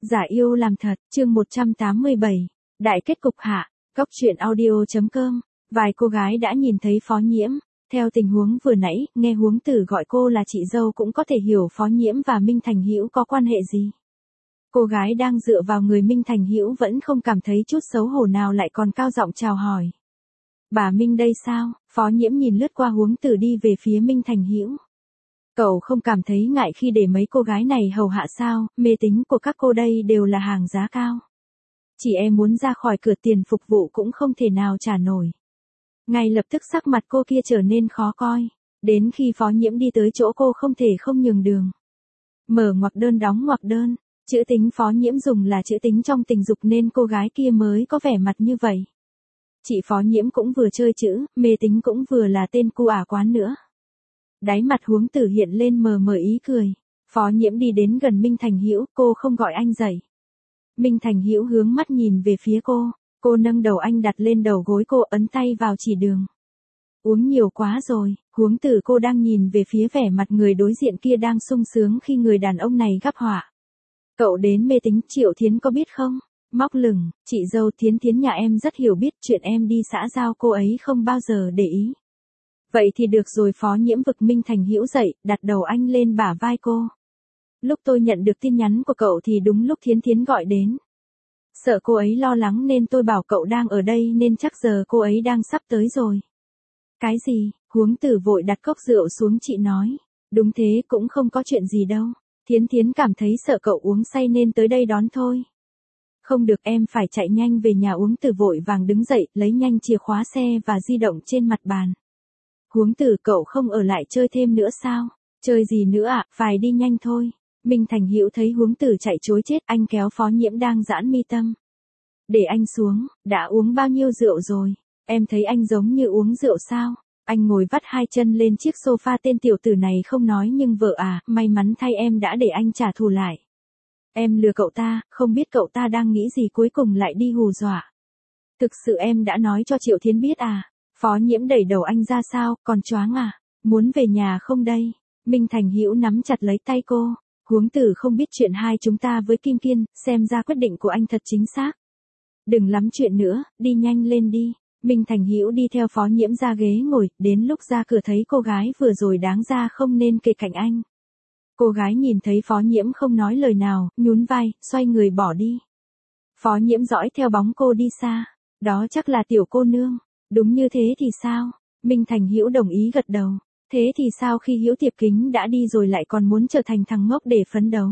Giả yêu làm thật, chương 187. Đại kết cục hạ, góc truyện audio.com. Vài cô gái đã nhìn thấy Phó Nhiễm. Theo tình huống vừa nãy, nghe Huống Tử gọi cô là chị dâu cũng có thể hiểu Phó Nhiễm và Minh Thành Hữu có quan hệ gì. Cô gái đang dựa vào người Minh Thành Hữu vẫn không cảm thấy chút xấu hổ nào lại còn cao giọng chào hỏi. Bà Minh đây sao? Phó Nhiễm nhìn lướt qua Huống Tử đi về phía Minh Thành Hữu. Cậu không cảm thấy ngại khi để mấy cô gái này hầu hạ sao, mê tín của các cô đây đều là hàng giá cao. Chỉ em muốn ra khỏi cửa tiền phục vụ cũng không thể nào trả nổi. Ngay lập tức sắc mặt cô kia trở nên khó coi, đến khi Phó Nhiễm đi tới chỗ cô không thể không nhường đường. Mở ngoặc đơn đóng ngoặc đơn, chữ tính Phó Nhiễm dùng là chữ tính trong tình dục nên cô gái kia mới có vẻ mặt như vậy. Chị Phó Nhiễm cũng vừa chơi chữ, mê tín cũng vừa là tên cu ả quán nữa. Đáy mặt Huống Tử hiện lên mờ mờ ý cười. Phó Nhiễm đi đến gần Minh Thành Hữu, cô không gọi anh dậy. Minh Thành Hữu hướng mắt nhìn về phía cô nâng đầu anh đặt lên đầu gối cô ấn tay vào chỉ đường. Uống nhiều quá rồi, Huống Tử cô đang nhìn về phía vẻ mặt người đối diện kia đang sung sướng khi người đàn ông này gắp họa. Cậu đến mê tín Triệu Thiến có biết không? Móc lửng, chị dâu Thiến Thiến nhà em rất hiểu biết chuyện em đi xã giao cô ấy không bao giờ để ý. Vậy thì được rồi. Phó Nhiễm vực Minh Thành Hữu dậy, đặt đầu anh lên bả vai cô. Lúc tôi nhận được tin nhắn của cậu thì đúng lúc Thiến Thiến gọi đến. Sợ cô ấy lo lắng nên tôi bảo cậu đang ở đây nên chắc giờ cô ấy đang sắp tới rồi. Cái gì? Huống Tử vội đặt cốc rượu xuống chị nói. Đúng thế, cũng không có chuyện gì đâu. Thiến Thiến cảm thấy sợ cậu uống say nên tới đây đón thôi. Không được, em phải chạy nhanh về nhà. Huống Tử vội vàng đứng dậy, lấy nhanh chìa khóa xe và di động trên mặt bàn. Huống Tử, cậu không ở lại chơi thêm nữa sao? Chơi gì nữa ạ, phải đi nhanh thôi. Minh Thành Hữu thấy Huống Tử chạy trối chết, anh kéo Phó Nhiễm đang giãn mi tâm. Để anh xuống, đã uống bao nhiêu rượu rồi? Em thấy anh giống như uống rượu sao? Anh ngồi vắt hai chân lên chiếc sofa. Tên tiểu tử này không nói nhưng vợ à, may mắn thay em đã để anh trả thù lại. Em lừa cậu ta, không biết cậu ta đang nghĩ gì cuối cùng lại đi hù dọa. Thực sự em đã nói cho Triệu Thiến biết à? Phó Nhiễm đẩy đầu anh ra. Sao, còn choáng à? Muốn về nhà không đây? Minh Thành Hữu nắm chặt lấy tay cô. Huống Tử không biết chuyện hai chúng ta với Kim Kiên, xem ra quyết định của anh thật chính xác. Đừng lắm chuyện nữa, đi nhanh lên đi. Minh Thành Hữu đi theo Phó Nhiễm ra ghế ngồi, đến lúc ra cửa thấy cô gái vừa rồi đáng ra không nên kề cạnh anh. Cô gái nhìn thấy Phó Nhiễm không nói lời nào, nhún vai, xoay người bỏ đi. Phó Nhiễm dõi theo bóng cô đi xa. Đó chắc là tiểu cô nương. Đúng như thế thì sao? Minh Thành Hữu đồng ý gật đầu. Thế thì sao khi Hữu Tiệp Kính đã đi rồi lại còn muốn trở thành thằng ngốc để phấn đấu?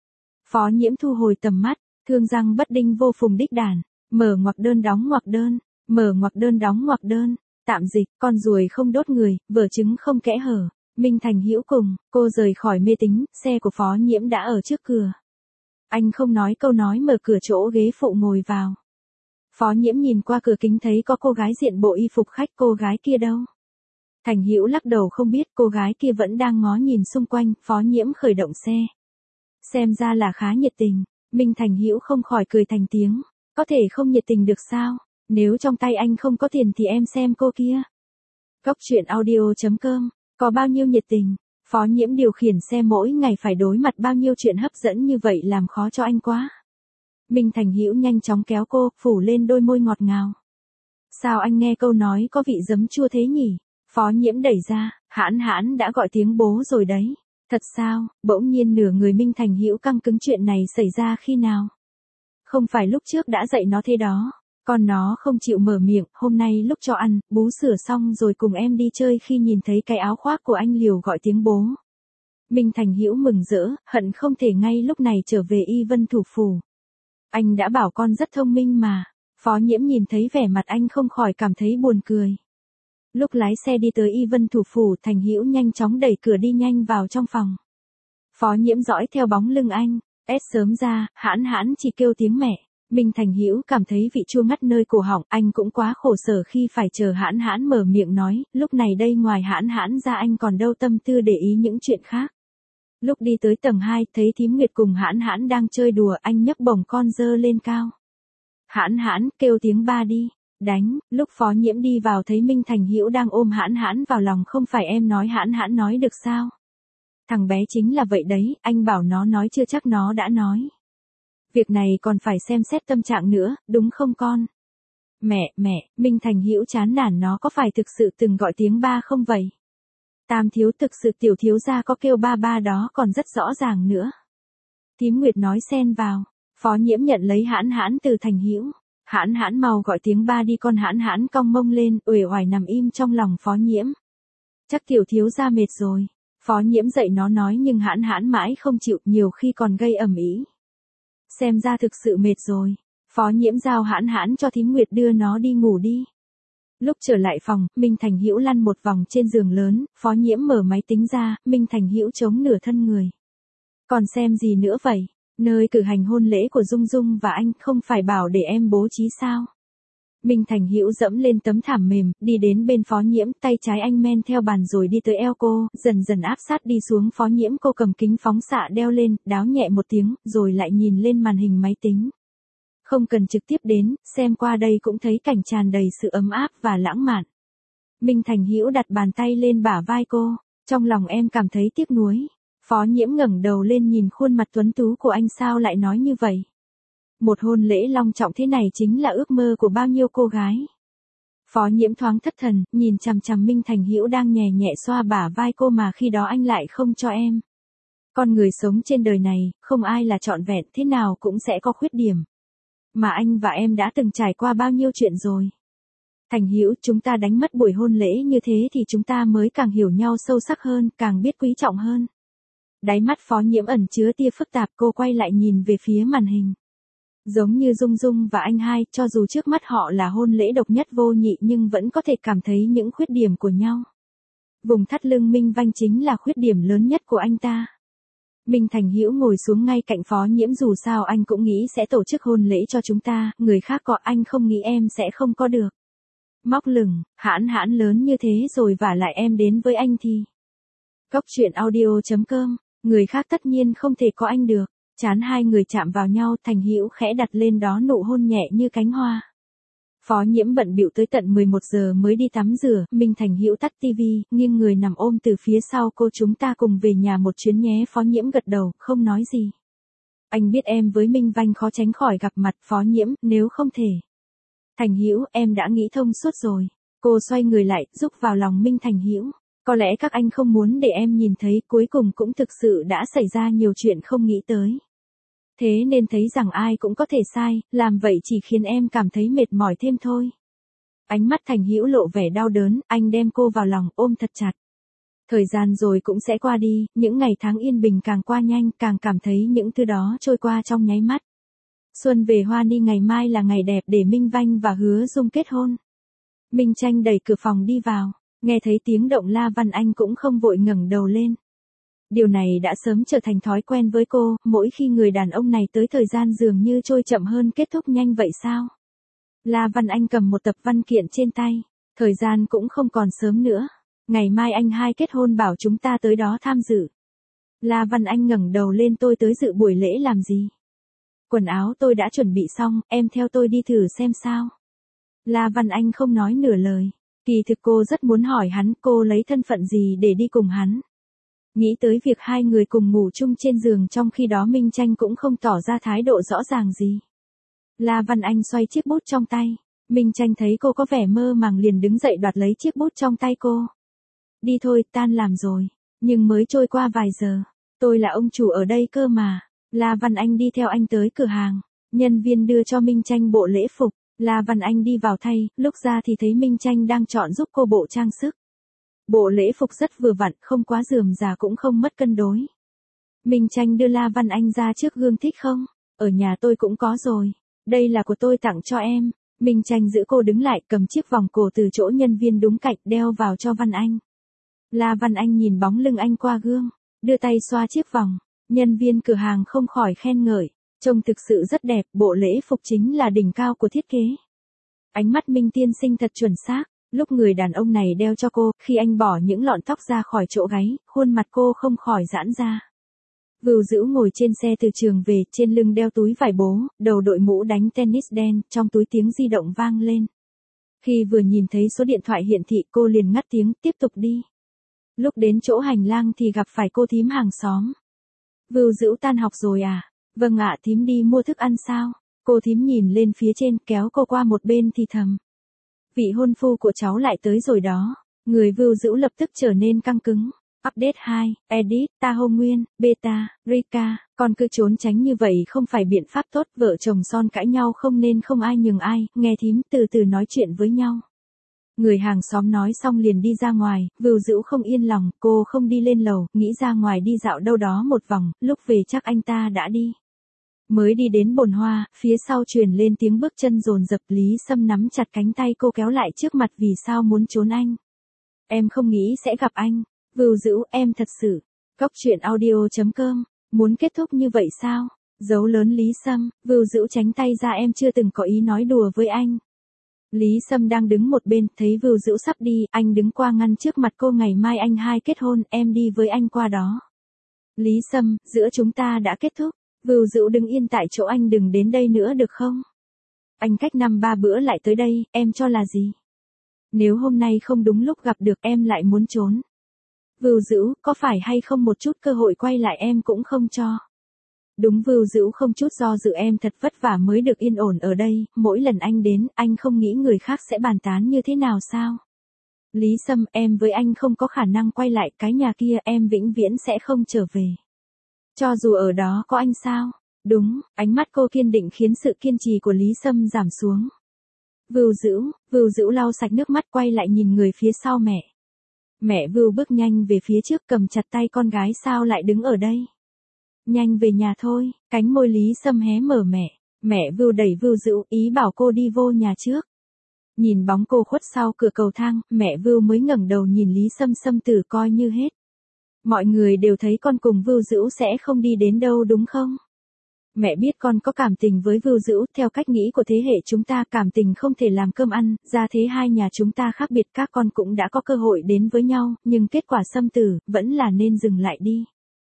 Phó Nhiễm thu hồi tầm mắt, thương răng bất đinh vô phùng đích đàn. Mở ngoặc đơn đóng ngoặc đơn, mở ngoặc đơn đóng ngoặc đơn. Tạm dịch, con ruồi không đốt người, vở trứng không kẽ hở. Minh Thành Hữu cùng, cô rời khỏi mê tín, xe của Phó Nhiễm đã ở trước cửa. Anh không nói câu nói mở cửa chỗ ghế phụ ngồi vào. Phó Nhiễm nhìn qua cửa kính thấy có cô gái diện bộ y phục khách. Cô gái kia đâu? Thành Hữu lắc đầu không biết. Cô gái kia vẫn đang ngó nhìn xung quanh. Phó Nhiễm khởi động xe. Xem ra là khá nhiệt tình. Minh Thành Hữu không khỏi cười thành tiếng. Có thể không nhiệt tình được sao? Nếu trong tay anh không có tiền thì em xem cô kia. Góc truyện audio.com. Có bao nhiêu nhiệt tình? Phó Nhiễm điều khiển xe mỗi ngày phải đối mặt bao nhiêu chuyện hấp dẫn như vậy làm khó cho anh quá. Minh Thành Hữu nhanh chóng kéo cô, phủ lên đôi môi ngọt ngào. Sao anh nghe câu nói có vị giấm chua thế nhỉ? Phó Nhiễm đẩy ra, Hãn Hãn đã gọi tiếng bố rồi đấy. Thật sao? Bỗng nhiên nửa người Minh Thành Hữu căng cứng. Chuyện này xảy ra khi nào? Không phải lúc trước đã dạy nó thế đó. Còn nó không chịu mở miệng. Hôm nay lúc cho ăn, bú sữa xong rồi cùng em đi chơi khi nhìn thấy cái áo khoác của anh liều gọi tiếng bố. Minh Thành Hữu mừng rỡ, hận không thể ngay lúc này trở về Y Vân thủ phủ. Anh đã bảo con rất thông minh mà. Phó Nhiễm nhìn thấy vẻ mặt anh không khỏi cảm thấy buồn cười. Lúc lái xe đi tới Y Vân thủ phủ, Thành Hữu nhanh chóng đẩy cửa đi nhanh vào trong phòng. Phó Nhiễm dõi theo bóng lưng anh. Sớm ra, Hãn Hãn chỉ kêu tiếng mẹ. Minh Thành Hữu cảm thấy vị chua ngắt nơi cổ họng. Anh cũng quá khổ sở khi phải chờ Hãn Hãn mở miệng nói. Lúc này đây ngoài Hãn Hãn ra anh còn đâu tâm tư để ý những chuyện khác. Lúc đi tới tầng 2, thấy Thím Nguyệt cùng Hãn Hãn đang chơi đùa, anh nhấc bổng con dơ lên cao. Hãn Hãn, kêu tiếng ba đi. Đánh. Lúc Phó Nhiễm đi vào thấy Minh Thành Hữu đang ôm Hãn Hãn vào lòng. Không phải em nói Hãn Hãn nói được sao? Thằng bé chính là vậy đấy, anh bảo nó nói chưa chắc nó đã nói. Việc này còn phải xem xét tâm trạng nữa, đúng không con? Mẹ, Minh Thành Hữu chán nản nó có phải thực sự từng gọi tiếng ba không vậy? Tam thiếu thực sự tiểu thiếu gia có kêu ba ba đó còn rất rõ ràng nữa. Thím Nguyệt nói xen vào, Phó Nhiễm nhận lấy Hãn Hãn từ Thành Hữu. Hãn Hãn mau gọi tiếng ba đi con. Hãn Hãn cong mông lên, uể oải nằm im trong lòng Phó Nhiễm. Chắc tiểu thiếu gia mệt rồi. Phó Nhiễm dậy nó nói nhưng Hãn Hãn mãi không chịu, nhiều khi còn gây ầm ĩ. Xem ra thực sự mệt rồi. Phó Nhiễm giao Hãn Hãn cho thím Nguyệt đưa nó đi ngủ đi. Lúc trở lại phòng, Minh Thành Hữu lăn một vòng trên giường lớn, Phó Nhiễm mở máy tính ra, Minh Thành Hữu chống nửa thân người. Còn xem gì nữa vậy? Nơi cử hành hôn lễ của Dung Dung và anh không phải bảo để em bố trí sao? Minh Thành Hữu dẫm lên tấm thảm mềm, đi đến bên Phó Nhiễm, tay trái anh men theo bàn rồi đi tới eo cô, dần dần áp sát đi xuống Phó Nhiễm. Cô cầm kính phóng xạ đeo lên, đáo nhẹ một tiếng, rồi lại nhìn lên màn hình máy tính. Không cần trực tiếp đến, xem qua đây cũng thấy cảnh tràn đầy sự ấm áp và lãng mạn. Minh Thành Hữu đặt bàn tay lên bả vai cô, trong lòng em cảm thấy tiếc nuối. Phó Nhiễm ngẩng đầu lên nhìn khuôn mặt tuấn tú của anh, sao lại nói như vậy? Một hôn lễ long trọng thế này chính là ước mơ của bao nhiêu cô gái. Phó Nhiễm thoáng thất thần, nhìn chằm chằm Minh Thành Hữu đang nhẹ nhẹ xoa bả vai cô mà khi đó anh lại không cho em. Con người sống trên đời này, không ai là trọn vẹn, thế nào cũng sẽ có khuyết điểm. Mà anh và em đã từng trải qua bao nhiêu chuyện rồi. Thành Hữu, chúng ta đánh mất buổi hôn lễ như thế thì chúng ta mới càng hiểu nhau sâu sắc hơn, càng biết quý trọng hơn. Đáy mắt Phó Nhiễm ẩn chứa tia phức tạp, cô quay lại nhìn về phía màn hình. Giống như Dung Dung và anh hai, cho dù trước mắt họ là hôn lễ độc nhất vô nhị nhưng vẫn có thể cảm thấy những khuyết điểm của nhau. Vùng thắt lưng Minh Vanh chính là khuyết điểm lớn nhất của anh ta. Minh Thành Hữu ngồi xuống ngay cạnh Phó Nhiễm, dù sao anh cũng nghĩ sẽ tổ chức hôn lễ cho chúng ta, người khác có anh không nghĩ em sẽ không có được. Móc lửng, Hãn Hãn lớn như thế rồi vả lại em đến với anh thì. Góc truyện audio.com, người khác tất nhiên không thể có anh được. Chán hai người chạm vào nhau, Thành Hữu khẽ đặt lên đó nụ hôn nhẹ như cánh hoa. Phó Nhiễm bận bịu tới tận 11 giờ mới đi tắm rửa, Minh Thành Hữu tắt tivi, nghiêng người nằm ôm từ phía sau cô. Chúng ta cùng về nhà một chuyến nhé. Phó Nhiễm gật đầu, không nói gì. Anh biết em với Minh Vanh khó tránh khỏi gặp mặt. Phó Nhiễm, nếu không thể. Thành Hữu, em đã nghĩ thông suốt rồi. Cô xoay người lại, rúc vào lòng Minh Thành Hữu. Có lẽ các anh không muốn để em nhìn thấy, cuối cùng cũng thực sự đã xảy ra nhiều chuyện không nghĩ tới. Thế nên thấy rằng ai cũng có thể sai, làm vậy chỉ khiến em cảm thấy mệt mỏi thêm thôi. Ánh mắt Thành Hữu lộ vẻ đau đớn, anh đem cô vào lòng, ôm thật chặt. Thời gian rồi cũng sẽ qua đi, những ngày tháng yên bình càng qua nhanh, càng cảm thấy những thứ đó trôi qua trong nháy mắt. Xuân về hoa ni, ngày mai là ngày đẹp để Minh Vanh và Hứa Dung kết hôn. Minh Tranh đẩy cửa phòng đi vào, nghe thấy tiếng động La Văn Anh cũng không vội ngẩng đầu lên. Điều này đã sớm trở thành thói quen với cô, mỗi khi người đàn ông này tới thời gian dường như trôi chậm hơn kết thúc nhanh vậy sao? La Văn Anh cầm một tập văn kiện trên tay, thời gian cũng không còn sớm nữa. Ngày mai anh hai kết hôn, bảo chúng ta tới đó tham dự. La Văn Anh ngẩng đầu lên, tôi tới dự buổi lễ làm gì? Quần áo tôi đã chuẩn bị xong, em theo tôi đi thử xem sao. La Văn Anh không nói nửa lời, kỳ thực cô rất muốn hỏi hắn cô lấy thân phận gì để đi cùng hắn. Nghĩ tới việc hai người cùng ngủ chung trên giường, trong khi đó Minh Tranh cũng không tỏ ra thái độ rõ ràng gì. La Văn Anh xoay chiếc bút trong tay. Minh Tranh thấy cô có vẻ mơ màng liền đứng dậy đoạt lấy chiếc bút trong tay cô. Đi thôi, tan làm rồi. Nhưng mới trôi qua vài giờ. Tôi là ông chủ ở đây cơ mà. La Văn Anh đi theo anh tới cửa hàng. Nhân viên đưa cho Minh Tranh bộ lễ phục. La Văn Anh đi vào thay, lúc ra thì thấy Minh Tranh đang chọn giúp cô bộ trang sức. Bộ lễ phục rất vừa vặn, không quá rườm rà cũng không mất cân đối. Minh Tranh đưa La Văn Anh ra trước gương, thích không? Ở nhà tôi cũng có rồi. Đây là của tôi tặng cho em. Minh Tranh giữ cô đứng lại, cầm chiếc vòng cổ từ chỗ nhân viên đúng cạnh, đeo vào cho Văn Anh. La Văn Anh nhìn bóng lưng anh qua gương, đưa tay xoa chiếc vòng. Nhân viên cửa hàng không khỏi khen ngợi. Trông thực sự rất đẹp, bộ lễ phục chính là đỉnh cao của thiết kế. Ánh mắt Minh tiên sinh thật chuẩn xác. Lúc người đàn ông này đeo cho cô, khi anh bỏ những lọn tóc ra khỏi chỗ gáy, khuôn mặt cô không khỏi giãn ra. Vưu Dữu ngồi trên xe từ trường về, trên lưng đeo túi vải bố, đầu đội mũ đánh tennis đen, trong túi tiếng di động vang lên. Khi vừa nhìn thấy số điện thoại hiển thị, cô liền ngắt tiếng, tiếp tục đi. Lúc đến chỗ hành lang thì gặp phải cô thím hàng xóm. Vưu Dữu tan học rồi à? Vâng ạ, thím đi mua thức ăn sao? Cô thím nhìn lên phía trên kéo cô qua một bên thì thầm. Vị hôn phu của cháu lại tới rồi đó. Người Vưu Dữu lập tức trở nên căng cứng. Update 2, Edit, Taho Nguyên, Beta, Rika, con cứ trốn tránh như vậy không phải biện pháp tốt, vợ chồng son cãi nhau không nên không ai nhường ai, nghe thím từ từ nói chuyện với nhau. Người hàng xóm nói xong liền đi ra ngoài, Vưu Dữu không yên lòng, cô không đi lên lầu, nghĩ ra ngoài đi dạo đâu đó một vòng, lúc về chắc anh ta đã đi. Mới đi đến bồn hoa, phía sau truyền lên tiếng bước chân dồn dập, Lý Sâm nắm chặt cánh tay cô kéo lại trước mặt, vì sao muốn trốn anh? Em không nghĩ sẽ gặp anh. Vưu Dữu, em thật sự. Cóc truyện audio.com, muốn kết thúc như vậy sao? Dấu lớn Lý Sâm, Vưu Dữu tránh tay ra, em chưa từng có ý nói đùa với anh. Lý Sâm đang đứng một bên, thấy Vưu Dữu sắp đi, anh đứng qua ngăn trước mặt cô, ngày mai anh hai kết hôn, em đi với anh qua đó. Lý Sâm, giữa chúng ta đã kết thúc. Vưu Dữu đứng yên tại chỗ, anh đừng đến đây nữa được không? Anh cách 5-3 bữa lại tới đây, em cho là gì? Nếu hôm nay không đúng lúc gặp được em lại muốn trốn. Vưu Dữu, có phải hay không một chút cơ hội quay lại em cũng không cho? Đúng, Vưu Dữu không chút do dự, em thật vất vả mới được yên ổn ở đây, mỗi lần anh đến, anh không nghĩ người khác sẽ bàn tán như thế nào sao? Lý Sâm, em với anh không có khả năng quay lại, cái nhà kia em vĩnh viễn sẽ không trở về. Cho dù ở đó có anh sao? Đúng, ánh mắt cô kiên định khiến sự kiên trì của Lý Sâm giảm xuống. Vưu Dữu lau sạch nước mắt quay lại nhìn người phía sau mẹ. Mẹ Vưu bước nhanh về phía trước cầm chặt tay con gái, sao lại đứng ở đây? Nhanh về nhà thôi, cánh môi Lý Sâm hé mở mẹ Vưu đẩy Vưu Dữu, ý bảo cô đi vô nhà trước. Nhìn bóng cô khuất sau cửa cầu thang, mẹ Vưu mới ngẩng đầu nhìn Lý Sâm, Sâm tử coi như hết. Mọi người đều thấy con cùng Vưu Dữu sẽ không đi đến đâu đúng không? Mẹ biết con có cảm tình với Vưu Dữu, theo cách nghĩ của thế hệ chúng ta cảm tình không thể làm cơm ăn, ra thế hai nhà chúng ta khác biệt, các con cũng đã có cơ hội đến với nhau, nhưng kết quả Sâm tử, vẫn là nên dừng lại đi.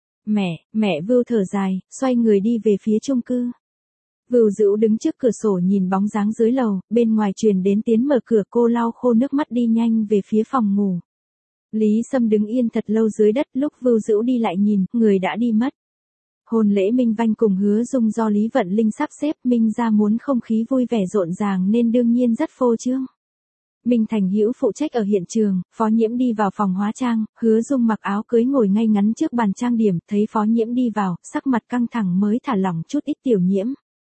Mẹ Vưu thở dài, xoay người đi về phía chung cư. Vưu Dữu đứng trước cửa sổ nhìn bóng dáng dưới lầu, bên ngoài truyền đến tiếng mở cửa, cô lau khô nước mắt đi nhanh về phía phòng ngủ. Lý Sâm đứng yên thật lâu dưới đất, lúc Vưu Dữu đi lại nhìn, người đã đi mất. Hôn lễ Minh Vanh cùng Hứa Dung do Lý Vận Linh sắp xếp, Minh gia muốn không khí vui vẻ rộn ràng nên đương nhiên rất phô trương. Minh Thành Hữu phụ trách ở hiện trường, Phó Nhiễm đi vào phòng hóa trang, Hứa Dung mặc áo cưới ngồi ngay ngắn trước bàn trang điểm, thấy Phó Nhiễm đi vào, sắc mặt căng thẳng mới thả lỏng chút ít. Tiểu Nhiễm,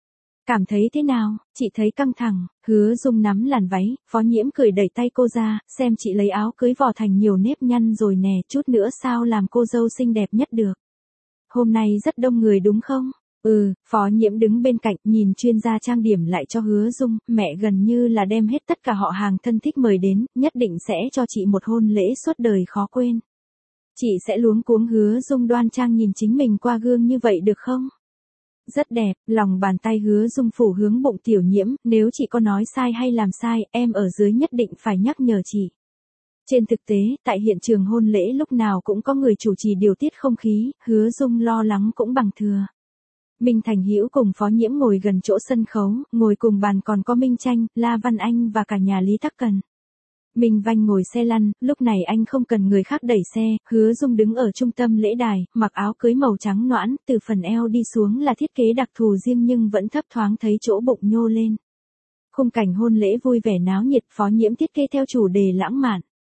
cảm thấy thế nào? Chị thấy căng thẳng. Hứa Dung nắm làn váy, Phó Nhiễm cười đẩy tay cô ra, xem chị lấy áo cưới vò thành nhiều nếp nhăn rồi nè, chút nữa sao làm cô dâu xinh đẹp nhất được. Hôm nay rất đông người đúng không? Phó Nhiễm đứng bên cạnh nhìn chuyên gia trang điểm lại cho Hứa Dung, mẹ gần như là đem hết tất cả họ hàng thân thích mời đến, nhất định sẽ cho chị một hôn lễ suốt đời khó quên. Chị sẽ luống cuống. Hứa Dung đoan trang nhìn chính mình qua gương như vậy được không? Rất đẹp, lòng bàn tay Hứa Dung phủ hướng bụng. Tiểu Nhiễm, nếu chị có nói sai hay làm sai, em ở dưới nhất định phải nhắc nhở chị. Trên thực tế, tại hiện trường hôn lễ lúc nào cũng có người chủ trì điều tiết không khí, Hứa Dung lo lắng cũng bằng thừa. Minh Thành Hữu cùng Phó Nhiễm ngồi gần chỗ sân khấu, ngồi cùng bàn còn có Minh Tranh, La Văn Anh và cả nhà Lý Tắc Cần. Minh Vanh ngồi xe lăn, lúc này anh không cần người khác đẩy xe, Hứa Dung đứng ở trung tâm lễ đài, mặc áo cưới màu trắng nõn, từ phần eo đi xuống là thiết kế đặc thù riêng nhưng vẫn thấp thoáng thấy chỗ bụng nhô lên. Khung cảnh hôn lễ vui vẻ náo nhiệt, Phó Nhiễm thiết kế theo chủ đề lãng mạn.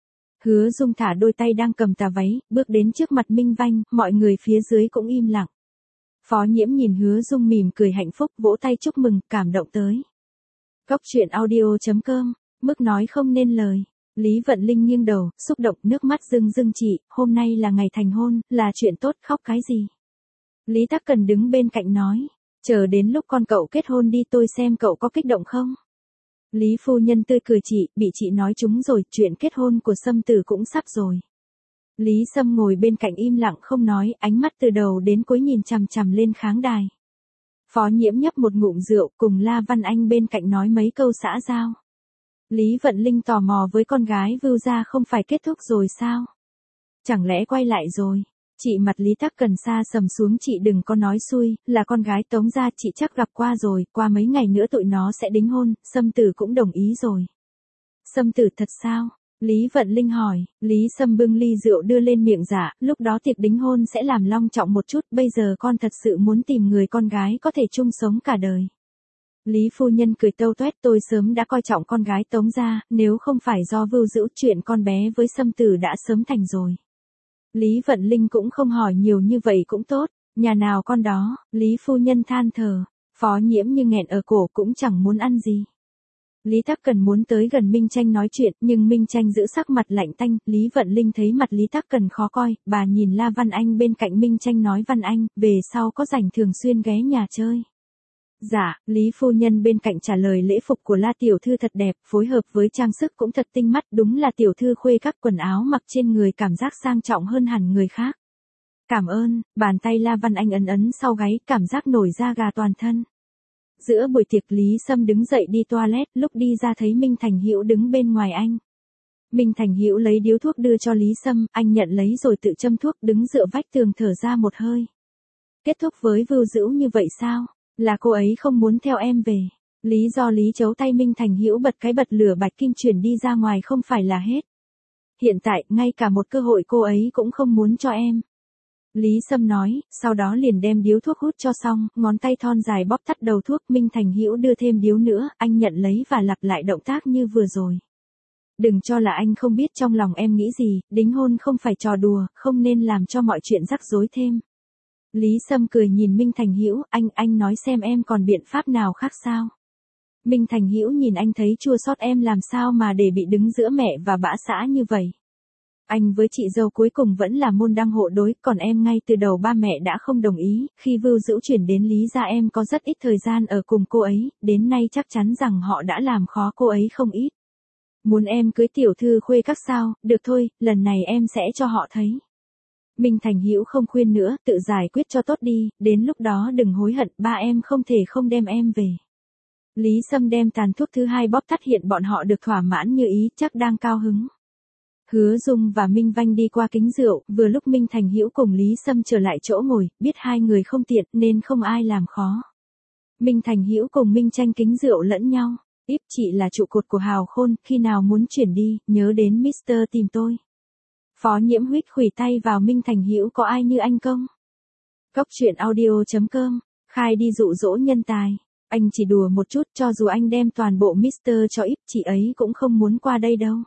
Hứa Dung thả đôi tay đang cầm tà váy, bước đến trước mặt Minh Vanh, mọi người phía dưới cũng im lặng. Phó Nhiễm nhìn Hứa Dung mỉm cười hạnh phúc, vỗ tay chúc mừng, cảm động tới. Cóc truyện audio.com, mức nói không nên lời. Lý Vận Linh nghiêng đầu, xúc động, nước mắt rưng rưng. Chị, hôm nay là ngày thành hôn, là chuyện tốt, khóc cái gì? Lý Tắc Cần đứng bên cạnh nói, chờ đến lúc con cậu kết hôn đi tôi xem cậu có kích động không? Lý phu nhân tươi cười, chị, bị chị nói trúng rồi, chuyện kết hôn của Sâm tử cũng sắp rồi. Lý Sâm ngồi bên cạnh im lặng không nói, ánh mắt từ đầu đến cuối nhìn chằm chằm lên kháng đài. Phó Nhiễm nhấp một ngụm rượu, cùng La Văn Anh bên cạnh nói mấy câu xã giao. Lý Vận Linh tò mò với con gái Vưu gia, không phải kết thúc rồi sao? Chẳng lẽ quay lại rồi? Chị, mặt Lý Tắc Cần xa sầm xuống, chị đừng có nói xui, là con gái Tống gia, chị chắc gặp qua rồi, qua mấy ngày nữa tụi nó sẽ đính hôn, Sâm tử cũng đồng ý rồi. Sâm tử thật sao? Lý Vận Linh hỏi, Lý Sâm bưng ly rượu đưa lên miệng dạ, lúc đó tiệc đính hôn sẽ làm long trọng một chút, bây giờ con thật sự muốn tìm người con gái có thể chung sống cả đời. Lý phu nhân cười tâu toét, tôi sớm đã coi trọng con gái Tống gia, nếu không phải do Vưu Dữu chuyện con bé với Sâm Tử đã sớm thành rồi. Lý Vận Linh cũng không hỏi nhiều như vậy cũng tốt, nhà nào con đó, Lý phu nhân than thở, Phó Nhiễm như nghẹn ở cổ cũng chẳng muốn ăn gì. Lý Tắc Cần muốn tới gần Minh Tranh nói chuyện, nhưng Minh Tranh giữ sắc mặt lạnh tanh, Lý Vận Linh thấy mặt Lý Tắc Cần khó coi, bà nhìn La Văn Anh bên cạnh Minh Tranh nói Văn Anh, về sau có rảnh thường xuyên ghé nhà chơi. Dạ, Lý phu nhân bên cạnh trả lời lễ phục của La tiểu thư thật đẹp, phối hợp với trang sức cũng thật tinh mắt, đúng là tiểu thư khuê các quần áo mặc trên người cảm giác sang trọng hơn hẳn người khác. Cảm ơn, bàn tay La Văn Anh ấn ấn sau gáy, cảm giác nổi da gà toàn thân. Giữa buổi tiệc Lý Sâm đứng dậy đi toilet, lúc đi ra thấy Minh Thành Hữu đứng bên ngoài anh. Minh Thành Hữu lấy điếu thuốc đưa cho Lý Sâm, anh nhận lấy rồi tự châm thuốc đứng dựa vách tường thở ra một hơi. Kết thúc với Vưu Dữu như vậy sao? Là cô ấy không muốn theo em về. Lý do Lý chấu tay Minh Thành Hữu bật cái bật lửa bạch kim chuyển đi ra ngoài không phải là hết. Hiện tại, ngay cả một cơ hội cô ấy cũng không muốn cho em. Lý Sâm nói, sau đó liền đem điếu thuốc hút cho xong, ngón tay thon dài bóp tắt đầu thuốc, Minh Thành Hữu đưa thêm điếu nữa, anh nhận lấy và lặp lại động tác như vừa rồi. Đừng cho là anh không biết trong lòng em nghĩ gì, đính hôn không phải trò đùa, không nên làm cho mọi chuyện rắc rối thêm. Lý Sâm cười nhìn Minh Thành Hữu, anh nói xem em còn biện pháp nào khác sao? Minh Thành Hữu nhìn anh thấy chua xót, em làm sao mà để bị đứng giữa mẹ và bã xã như vậy? Anh với chị dâu cuối cùng vẫn là môn đăng hộ đối, còn em ngay từ đầu ba mẹ đã không đồng ý, khi Vưu Dữu chuyển đến Lý gia em có rất ít thời gian ở cùng cô ấy, đến nay chắc chắn rằng họ đã làm khó cô ấy không ít. Muốn em cưới tiểu thư khuê các sao, được thôi, lần này em sẽ cho họ thấy. Minh Thành Hữu không khuyên nữa, tự giải quyết cho tốt đi, đến lúc đó đừng hối hận, ba em không thể không đem em về. Lý Sâm đem tàn thuốc thứ hai bóp tắt, hiện bọn họ được thỏa mãn như ý, chắc đang cao hứng. Hứa Dung và Minh Vanh đi qua kính rượu, vừa lúc Minh Thành Hữu cùng Lý Sâm trở lại chỗ ngồi, biết hai người không tiện nên không ai làm khó. Minh Thành Hữu cùng Minh Tranh kính rượu lẫn nhau, Íp chị là trụ cột của Hào Khôn, khi nào muốn chuyển đi, nhớ đến Mr. tìm tôi. Phó Nhiễm huýt khuỷu tay vào Minh Thành Hữu, có ai như anh không? Cốc truyện audio.com, khai đi dụ dỗ nhân tài. Anh chỉ đùa một chút, cho dù anh đem toàn bộ Mr. cho Íp chị ấy cũng không muốn qua đây đâu.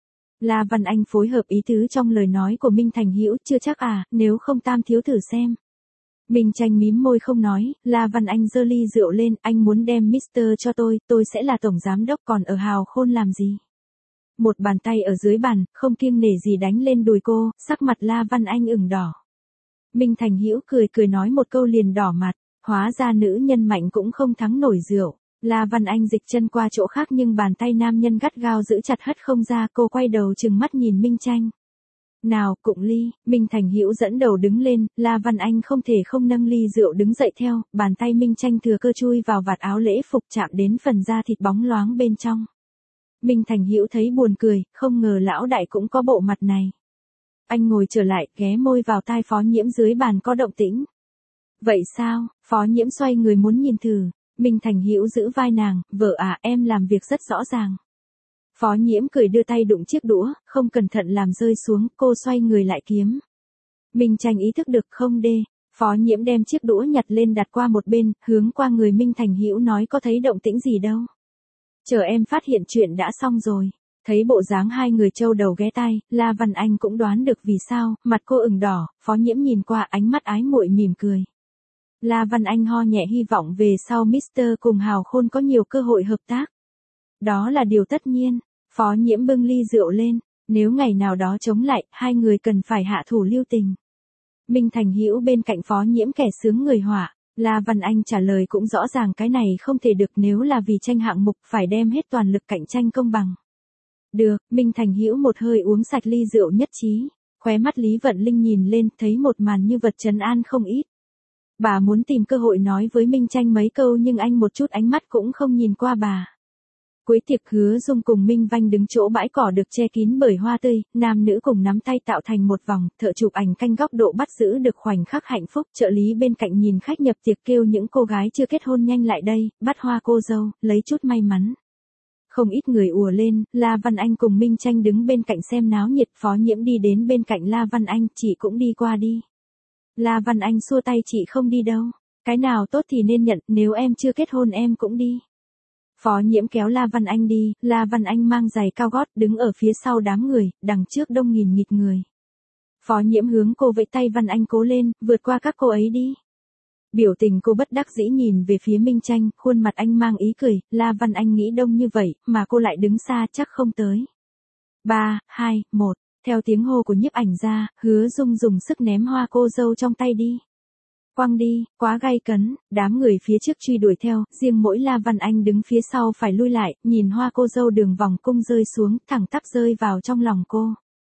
La Văn Anh phối hợp ý tứ trong lời nói của Minh Thành Hữu, chưa chắc à, nếu không tam thiếu thử xem. Minh Tranh mím môi không nói, La Văn Anh giơ ly rượu lên, anh muốn đem Mr. cho tôi sẽ là tổng giám đốc, còn ở Hào Khôn làm gì? Một bàn tay ở dưới bàn, không kiêng nể gì đánh lên đùi cô, sắc mặt La Văn Anh ửng đỏ. Minh Thành Hữu cười nói một câu liền đỏ mặt, hóa ra nữ nhân mạnh cũng không thắng nổi rượu. La Văn Anh dịch chân qua chỗ khác nhưng bàn tay nam nhân gắt gao giữ chặt hất không ra, cô quay đầu trừng mắt nhìn Minh Tranh. Nào, cụng ly, Minh Thành Hữu dẫn đầu đứng lên, La Văn Anh không thể không nâng ly rượu đứng dậy theo, bàn tay Minh Tranh thừa cơ chui vào vạt áo lễ phục chạm đến phần da thịt bóng loáng bên trong. Minh Thành Hữu thấy buồn cười, không ngờ lão đại cũng có bộ mặt này. Anh ngồi trở lại, ghé môi vào tai Phó Nhiễm dưới bàn có động tĩnh. Vậy sao? Phó Nhiễm xoay người muốn nhìn thử. Minh Thành Hữu giữ vai nàng, vợ à, em làm việc rất rõ ràng. Phó Nhiễm cười đưa tay đụng chiếc đũa, không cẩn thận làm rơi xuống, cô xoay người lại kiếm. Minh Tranh ý thức được không đê. Phó Nhiễm đem chiếc đũa nhặt lên đặt qua một bên, hướng qua người Minh Thành Hữu nói có thấy động tĩnh gì đâu. Chờ em phát hiện chuyện đã xong rồi. Thấy bộ dáng hai người trâu đầu ghé tai, La Văn Anh cũng đoán được vì sao, mặt cô ửng đỏ, Phó Nhiễm nhìn qua ánh mắt ái muội mỉm cười. La Văn Anh ho nhẹ hy vọng về sau Mr. cùng Hào Khôn có nhiều cơ hội hợp tác. Đó là điều tất nhiên, Phó Nhiễm bưng ly rượu lên, nếu ngày nào đó chống lại, hai người cần phải hạ thủ lưu tình. Minh Thành Hữu bên cạnh Phó Nhiễm kẻ sướng người họa, La Văn Anh trả lời cũng rõ ràng cái này không thể được, nếu là vì tranh hạng mục phải đem hết toàn lực cạnh tranh công bằng. Được, Minh Thành Hữu một hơi uống sạch ly rượu nhất trí, khóe mắt Lý Vận Linh nhìn lên thấy một màn như vật trấn an không ít. Bà muốn tìm cơ hội nói với Minh Tranh mấy câu nhưng anh một chút ánh mắt cũng không nhìn qua bà. Cuối tiệc Hứa Dung cùng Minh Vanh đứng chỗ bãi cỏ được che kín bởi hoa tươi, nam nữ cùng nắm tay tạo thành một vòng, thợ chụp ảnh canh góc độ bắt giữ được khoảnh khắc hạnh phúc, trợ lý bên cạnh nhìn khách nhập tiệc kêu những cô gái chưa kết hôn nhanh lại đây, bắt hoa cô dâu, lấy chút may mắn. Không ít người ùa lên, La Văn Anh cùng Minh Tranh đứng bên cạnh xem náo nhiệt. Phó Nhiễm đi đến bên cạnh La Văn Anh, chị cũng đi qua đi. La Văn Anh xua tay, chị không đi đâu. Cái nào tốt thì nên nhận, nếu em chưa kết hôn em cũng đi. Phó Nhiễm kéo La Văn Anh đi, La Văn Anh mang giày cao gót đứng ở phía sau đám người, đằng trước đông nghìn nghịt người. Phó Nhiễm hướng cô vẫy tay, Văn Anh cố lên, vượt qua các cô ấy đi. Biểu tình cô bất đắc dĩ nhìn về phía Minh Tranh, khuôn mặt anh mang ý cười. La Văn Anh nghĩ đông như vậy, mà cô lại đứng xa chắc không tới. 3, 2, 1, theo tiếng hô của nhiếp ảnh ra, Hứa Dung dùng sức ném hoa cô dâu trong tay đi. Quăng đi, quá gay cấn, đám người phía trước truy đuổi theo, riêng mỗi La Văn Anh đứng phía sau phải lui lại, nhìn hoa cô dâu đường vòng cung rơi xuống, thẳng tắp rơi vào trong lòng cô.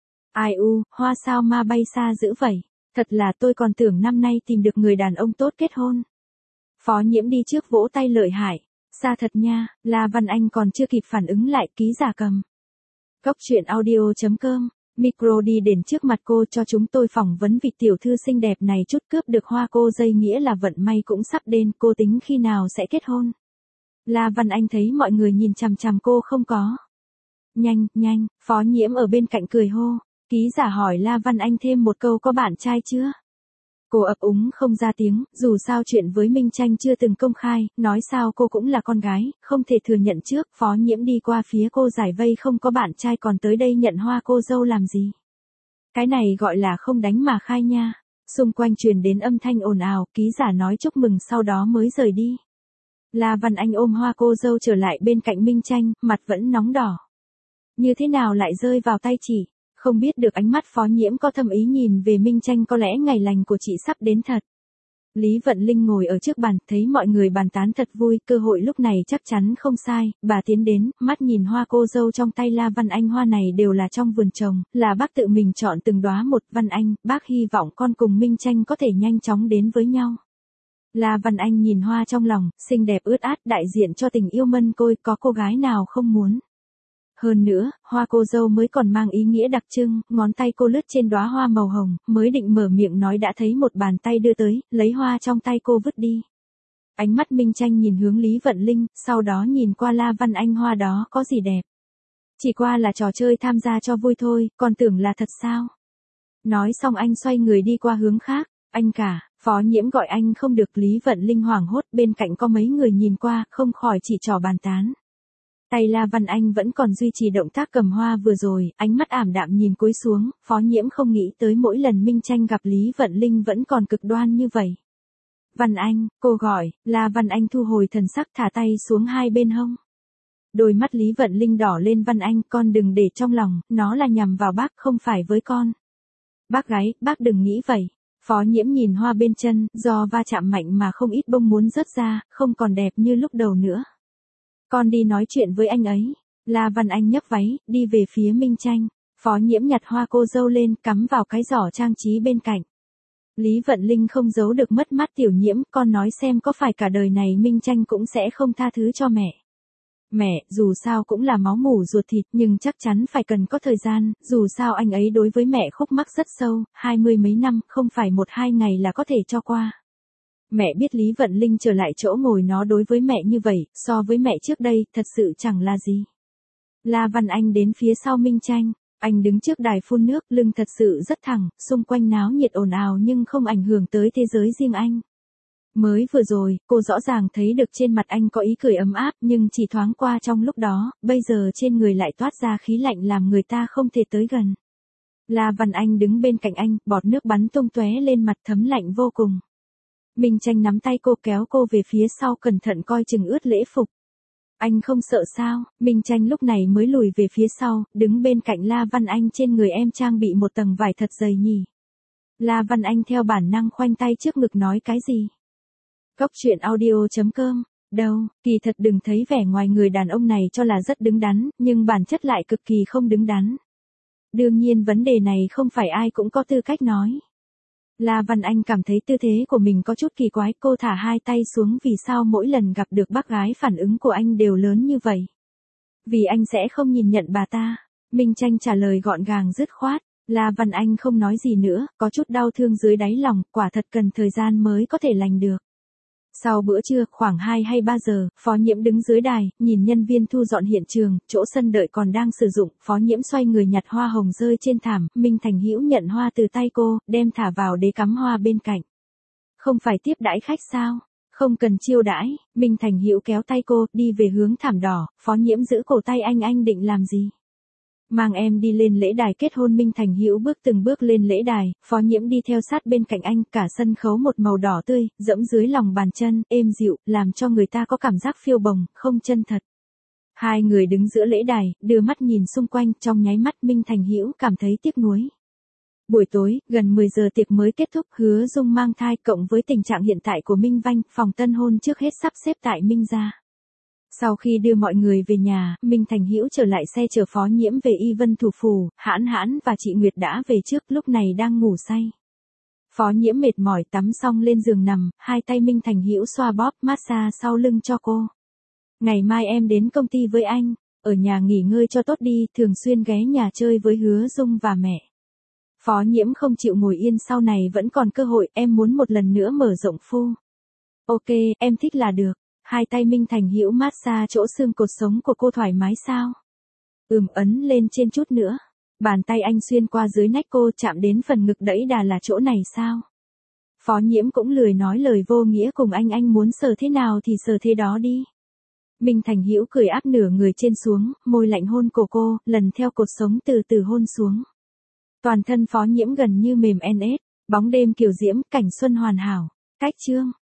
Ai u, hoa sao ma bay xa dữ vậy, thật là tôi còn tưởng năm nay tìm được người đàn ông tốt kết hôn. Phó Nhiễm đi trước vỗ tay lợi hại, xa thật nha, La Văn Anh còn chưa kịp phản ứng lại, ký giả cầm. Góc truyện audio.com, micro đi đến trước mặt cô, cho chúng tôi phỏng vấn vị tiểu thư xinh đẹp này chút, cướp được hoa cô dây nghĩa là vận may cũng sắp đến, cô tính khi nào sẽ kết hôn. La Văn Anh thấy mọi người nhìn chằm chằm cô không có. Nhanh, nhanh, Phó Nhiễm ở bên cạnh cười hô. Ký giả hỏi La Văn Anh thêm một câu, có bạn trai chưa? Cô ấp úng không ra tiếng, dù sao chuyện với Minh Tranh chưa từng công khai, nói sao cô cũng là con gái, không thể thừa nhận trước. Phó Nhiễm đi qua phía cô giải vây, không có bạn trai còn tới đây nhận hoa cô dâu làm gì? Cái này gọi là không đánh mà khai nha. Xung quanh truyền đến âm thanh ồn ào, ký giả nói chúc mừng sau đó mới rời đi. La Văn Anh ôm hoa cô dâu trở lại bên cạnh Minh Tranh, mặt vẫn nóng đỏ. Như thế nào lại rơi vào tay chị? Không biết được ánh mắt Phó Nhiễm có thâm ý nhìn về Minh Tranh, có lẽ ngày lành của chị sắp đến thật. Lý Vận Linh ngồi ở trước bàn, thấy mọi người bàn tán thật vui, cơ hội lúc này chắc chắn không sai. Bà tiến đến, mắt nhìn hoa cô dâu trong tay La Văn Anh, hoa này đều là trong vườn trồng, là bác tự mình chọn từng đóa một. Văn Anh, bác hy vọng con cùng Minh Tranh có thể nhanh chóng đến với nhau. La Văn Anh nhìn hoa trong lòng, xinh đẹp ướt át, đại diện cho tình yêu mân côi, có cô gái nào không muốn. Hơn nữa, hoa cô dâu mới còn mang ý nghĩa đặc trưng, ngón tay cô lướt trên đóa hoa màu hồng, mới định mở miệng nói đã thấy một bàn tay đưa tới, lấy hoa trong tay cô vứt đi. Ánh mắt Minh Tranh nhìn hướng Lý Vận Linh, sau đó nhìn qua La Văn Anh, hoa đó có gì đẹp. Chỉ qua là trò chơi tham gia cho vui thôi, còn tưởng là thật sao? Nói xong anh xoay người đi qua hướng khác, anh cả, Phó Nhiễm gọi anh không được. Lý Vận Linh hoảng hốt, bên cạnh có mấy người nhìn qua, không khỏi chỉ trỏ bàn tán. Tay La Văn Anh vẫn còn duy trì động tác cầm hoa vừa rồi, ánh mắt ảm đạm nhìn cúi xuống. Phó Nhiễm không nghĩ tới mỗi lần Minh Tranh gặp Lý Vận Linh vẫn còn cực đoan như vậy. Văn Anh, cô gọi. La Văn Anh thu hồi thần sắc, thả tay xuống hai bên hông. Đôi mắt Lý Vận Linh đỏ lên. Văn Anh, con đừng để trong lòng, nó là nhằm vào bác, không phải với con. Bác gái, bác đừng nghĩ vậy. Phó Nhiễm nhìn hoa bên chân, do va chạm mạnh mà không ít bông muốn rớt ra, không còn đẹp như lúc đầu nữa. Con đi nói chuyện với anh ấy. La Văn Anh nhấc váy, đi về phía Minh Tranh. Phó Nhiễm nhặt hoa cô dâu lên, cắm vào cái giỏ trang trí bên cạnh. Lý Vận Linh không giấu được mất mát. Tiểu Nhiễm, con nói xem có phải cả đời này Minh Tranh cũng sẽ không tha thứ cho mẹ. Mẹ, dù sao cũng là máu mủ ruột thịt, nhưng chắc chắn phải cần có thời gian, dù sao anh ấy đối với mẹ khúc mắc rất sâu, 20 mấy năm, không phải 1-2 ngày là có thể cho qua. Mẹ biết Lý Vận Linh trở lại chỗ ngồi, nó đối với mẹ như vậy, so với mẹ trước đây, thật sự chẳng là gì. La Văn Anh đến phía sau Minh Tranh, anh đứng trước đài phun nước, lưng thật sự rất thẳng, xung quanh náo nhiệt ồn ào nhưng không ảnh hưởng tới thế giới riêng anh. Mới vừa rồi, cô rõ ràng thấy được trên mặt anh có ý cười ấm áp, nhưng chỉ thoáng qua trong lúc đó, bây giờ trên người lại toát ra khí lạnh làm người ta không thể tới gần. La Văn Anh đứng bên cạnh anh, bọt nước bắn tung tóe lên mặt, thấm lạnh vô cùng. Minh Tranh nắm tay cô, kéo cô về phía sau, cẩn thận coi chừng ướt lễ phục. Anh không sợ sao? Minh Tranh lúc này mới lùi về phía sau, đứng bên cạnh La Văn Anh. Trên người em trang bị một tầng vải thật dày nhỉ? La Văn Anh theo bản năng khoanh tay trước ngực, nói cái gì? Góc truyện audio.com. Đâu, kỳ thật đừng thấy vẻ ngoài người đàn ông này cho là rất đứng đắn, nhưng bản chất lại cực kỳ không đứng đắn. Đương nhiên vấn đề này không phải ai cũng có tư cách nói. La Văn Anh cảm thấy tư thế của mình có chút kỳ quái, cô thả hai tay xuống. Vì sao mỗi lần gặp được bác gái phản ứng của anh đều lớn như vậy? Vì anh sẽ không nhìn nhận bà ta. Minh Tranh trả lời gọn gàng dứt khoát. La Văn Anh không nói gì nữa, có chút đau thương dưới đáy lòng, quả thật cần thời gian mới có thể lành được. Sau bữa trưa, khoảng 2 hay 3 giờ, Phó Nhiễm đứng dưới đài, nhìn nhân viên thu dọn hiện trường, chỗ sân đợi còn đang sử dụng, Phó Nhiễm xoay người nhặt hoa hồng rơi trên thảm, Minh Thành Hữu nhận hoa từ tay cô, đem thả vào đế cắm hoa bên cạnh. Không phải tiếp đãi khách sao? Không cần chiêu đãi, Minh Thành Hữu kéo tay cô, đi về hướng thảm đỏ, Phó Nhiễm giữ cổ tay anh định làm gì? Mang em đi lên lễ đài kết hôn. Minh Thành Hữu bước từng bước lên lễ đài, Phó Nhiễm đi theo sát bên cạnh anh, cả sân khấu một màu đỏ tươi, dẫm dưới lòng bàn chân, êm dịu, làm cho người ta có cảm giác phiêu bồng, không chân thật. Hai người đứng giữa lễ đài, đưa mắt nhìn xung quanh, trong nháy mắt Minh Thành Hữu cảm thấy tiếc nuối. Buổi tối, gần 10 giờ tiệc mới kết thúc, Hứa Dung mang thai cộng với tình trạng hiện tại của Minh Vanh, phòng tân hôn trước hết sắp xếp tại Minh gia. Sau khi đưa mọi người về nhà, Minh Thành Hữu trở lại xe chở Phó Nhiễm về Y Vân Thủ Phủ, Hãn Hãn và chị Nguyệt đã về trước, lúc này đang ngủ say. Phó Nhiễm mệt mỏi tắm xong lên giường nằm, hai tay Minh Thành Hữu xoa bóp massage sau lưng cho cô. Ngày mai em đến công ty với anh, ở nhà nghỉ ngơi cho tốt đi, thường xuyên ghé nhà chơi với Hứa Dung và mẹ. Phó Nhiễm không chịu ngồi yên, sau này vẫn còn cơ hội, em muốn một lần nữa mở rộng phu. Ok, em thích là được. Hai tay Minh Thành Hữu massage chỗ xương cột sống của cô thoải mái sao? Ấn lên trên chút nữa. Bàn tay anh xuyên qua dưới nách cô, chạm đến phần ngực đẫy đà là chỗ này sao? Phó Nhiễm cũng lười nói lời vô nghĩa cùng anh muốn sờ thế nào thì sờ thế đó đi. Minh Thành Hữu cười áp nửa người trên xuống, môi lạnh hôn cổ cô, lần theo cột sống từ từ hôn xuống. Toàn thân Phó Nhiễm gần như mềm en ết, bóng đêm kiều diễm, cảnh xuân hoàn hảo. Cách chương